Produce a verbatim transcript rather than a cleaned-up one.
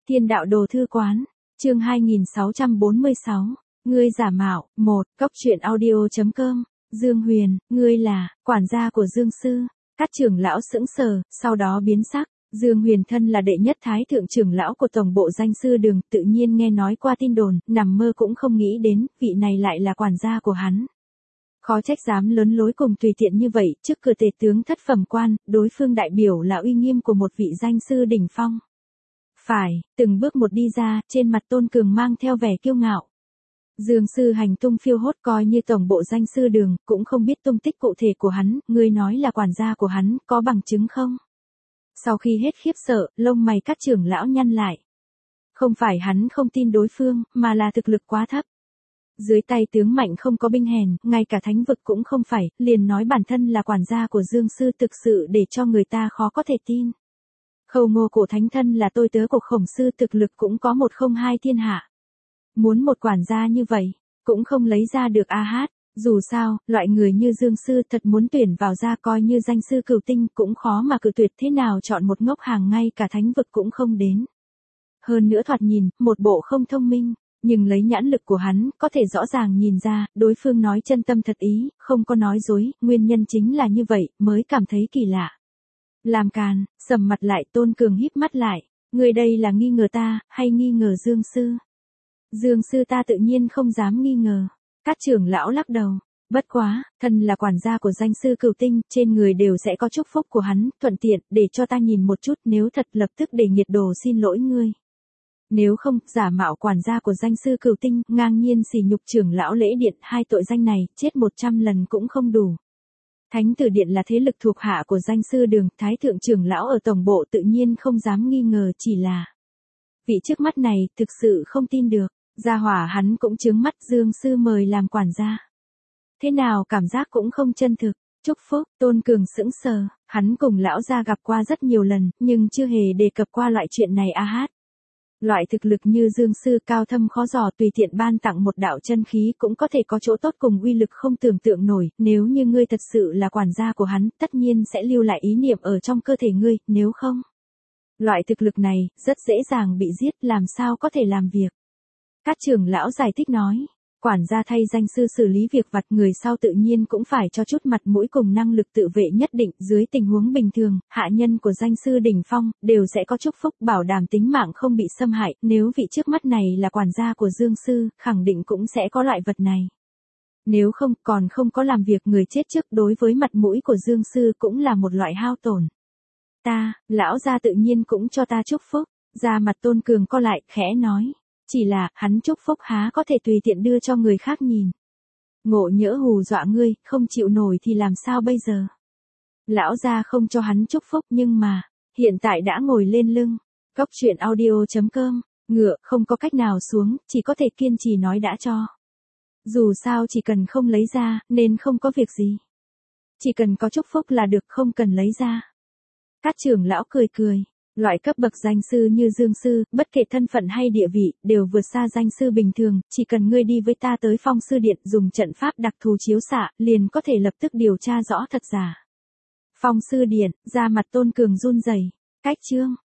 Thiên đạo đồ thư quán, chương hai nghìn sáu trăm bốn mươi sáu, ngươi giả mạo, một, cốc truyện audio chấm com, Dương Huyền, ngươi là, quản gia của Dương Sư, các trưởng lão sững sờ, sau đó biến sắc, Dương Huyền thân là đệ nhất thái thượng trưởng lão của tổng bộ danh sư đường, tự nhiên nghe nói qua tin đồn, nằm mơ cũng không nghĩ đến, vị này lại là quản gia của hắn. Khó trách dám lớn lối cùng tùy tiện như vậy, trước cửa tề tướng thất phẩm quan, đối phương đại biểu là uy nghiêm của một vị danh sư đỉnh phong. Phải, từng bước một đi ra, trên mặt Tôn Cường mang theo vẻ kiêu ngạo. Dương Sư hành tung phiêu hốt coi như tổng bộ danh sư đường, cũng không biết tung tích cụ thể của hắn, ngươi nói là quản gia của hắn, có bằng chứng không? Sau khi hết khiếp sợ, lông mày các trưởng lão nhăn lại. Không phải hắn không tin đối phương, mà là thực lực quá thấp. Dưới tay tướng mạnh không có binh hèn, ngay cả thánh vực cũng không phải, liền nói bản thân là quản gia của Dương Sư thực sự để cho người ta khó có thể tin. Khâu Ngô cổ thánh thân là tôi tớ của Khổng Sư, thực lực cũng có một không hai thiên hạ. Muốn một quản gia như vậy, cũng không lấy ra được a hát, dù sao, loại người như Dương Sư thật muốn tuyển vào ra coi như danh sư cửu tinh cũng khó mà cự tuyệt, thế nào chọn một ngốc hàng ngay cả thánh vực cũng không đến. Hơn nữa thoạt nhìn, một bộ không thông minh, nhưng lấy nhãn lực của hắn, có thể rõ ràng nhìn ra, đối phương nói chân tâm thật ý, không có nói dối, nguyên nhân chính là như vậy, mới cảm thấy kỳ lạ. Làm càn, sầm mặt lại, Tôn Cường híp mắt lại, người đây là nghi ngờ ta, hay nghi ngờ Dương Sư? Dương Sư ta tự nhiên không dám nghi ngờ. Các trưởng lão lắc đầu, bất quá, thân là quản gia của danh sư cửu tinh, trên người đều sẽ có chúc phúc của hắn, thuận tiện, để cho ta nhìn một chút, nếu thật lập tức để nhiệt đồ xin lỗi ngươi. Nếu không, giả mạo quản gia của danh sư cửu tinh, ngang nhiên sỉ nhục trưởng lão lễ điện, hai tội danh này, chết một trăm lần cũng không đủ. Thánh tử điện là thế lực thuộc hạ của danh sư đường, thái thượng trưởng lão ở tổng bộ tự nhiên không dám nghi ngờ, chỉ là vị trước mắt này thực sự không tin được, gia hỏa hắn cũng trướng mắt. Dương Sư mời làm quản gia. Thế nào cảm giác cũng không chân thực. Chúc phúc, Tôn Cường sững sờ, hắn cùng lão gia gặp qua rất nhiều lần, nhưng chưa hề đề cập qua loại chuyện này a hát. Loại thực lực như Dương Sư cao thâm khó dò, tùy tiện ban tặng một đạo chân khí cũng có thể có chỗ tốt cùng uy lực không tưởng tượng nổi, nếu như ngươi thật sự là quản gia của hắn, tất nhiên sẽ lưu lại ý niệm ở trong cơ thể ngươi, nếu không. Loại thực lực này, rất dễ dàng bị giết, làm sao có thể làm việc. Các trưởng lão giải thích nói, quản gia thay danh sư xử lý việc vặt, người sau tự nhiên cũng phải cho chút mặt mũi cùng năng lực tự vệ nhất định, dưới tình huống bình thường, hạ nhân của danh sư đỉnh phong, đều sẽ có chúc phúc bảo đảm tính mạng không bị xâm hại, nếu vị trước mắt này là quản gia của Dương Sư, khẳng định cũng sẽ có loại vật này. Nếu không, còn không có làm việc người chết trước, đối với mặt mũi của Dương Sư cũng là một loại hao tổn. Ta, lão gia tự nhiên cũng cho ta chúc phúc, da mặt Tôn Cường co lại, khẽ nói. Chỉ là, hắn chúc phúc há có thể tùy tiện đưa cho người khác nhìn. Ngộ nhỡ hù dọa ngươi, không chịu nổi thì làm sao bây giờ? Lão gia không cho hắn chúc phúc nhưng mà, hiện tại đã ngồi lên lưng. Cốc truyện audio chấm com, ngựa, không có cách nào xuống, chỉ có thể kiên trì nói đã cho. Dù sao chỉ cần không lấy ra, nên không có việc gì. Chỉ cần có chúc phúc là được, không cần lấy ra. Các trưởng lão cười cười. Loại cấp bậc danh sư như Dương Sư, bất kể thân phận hay địa vị, đều vượt xa danh sư bình thường, chỉ cần ngươi đi với ta tới Phong Sư Điện dùng trận pháp đặc thù chiếu xạ, liền có thể lập tức điều tra rõ thật giả. Phong Sư Điện, da mặt Tôn Cường run rẩy. Cách chương,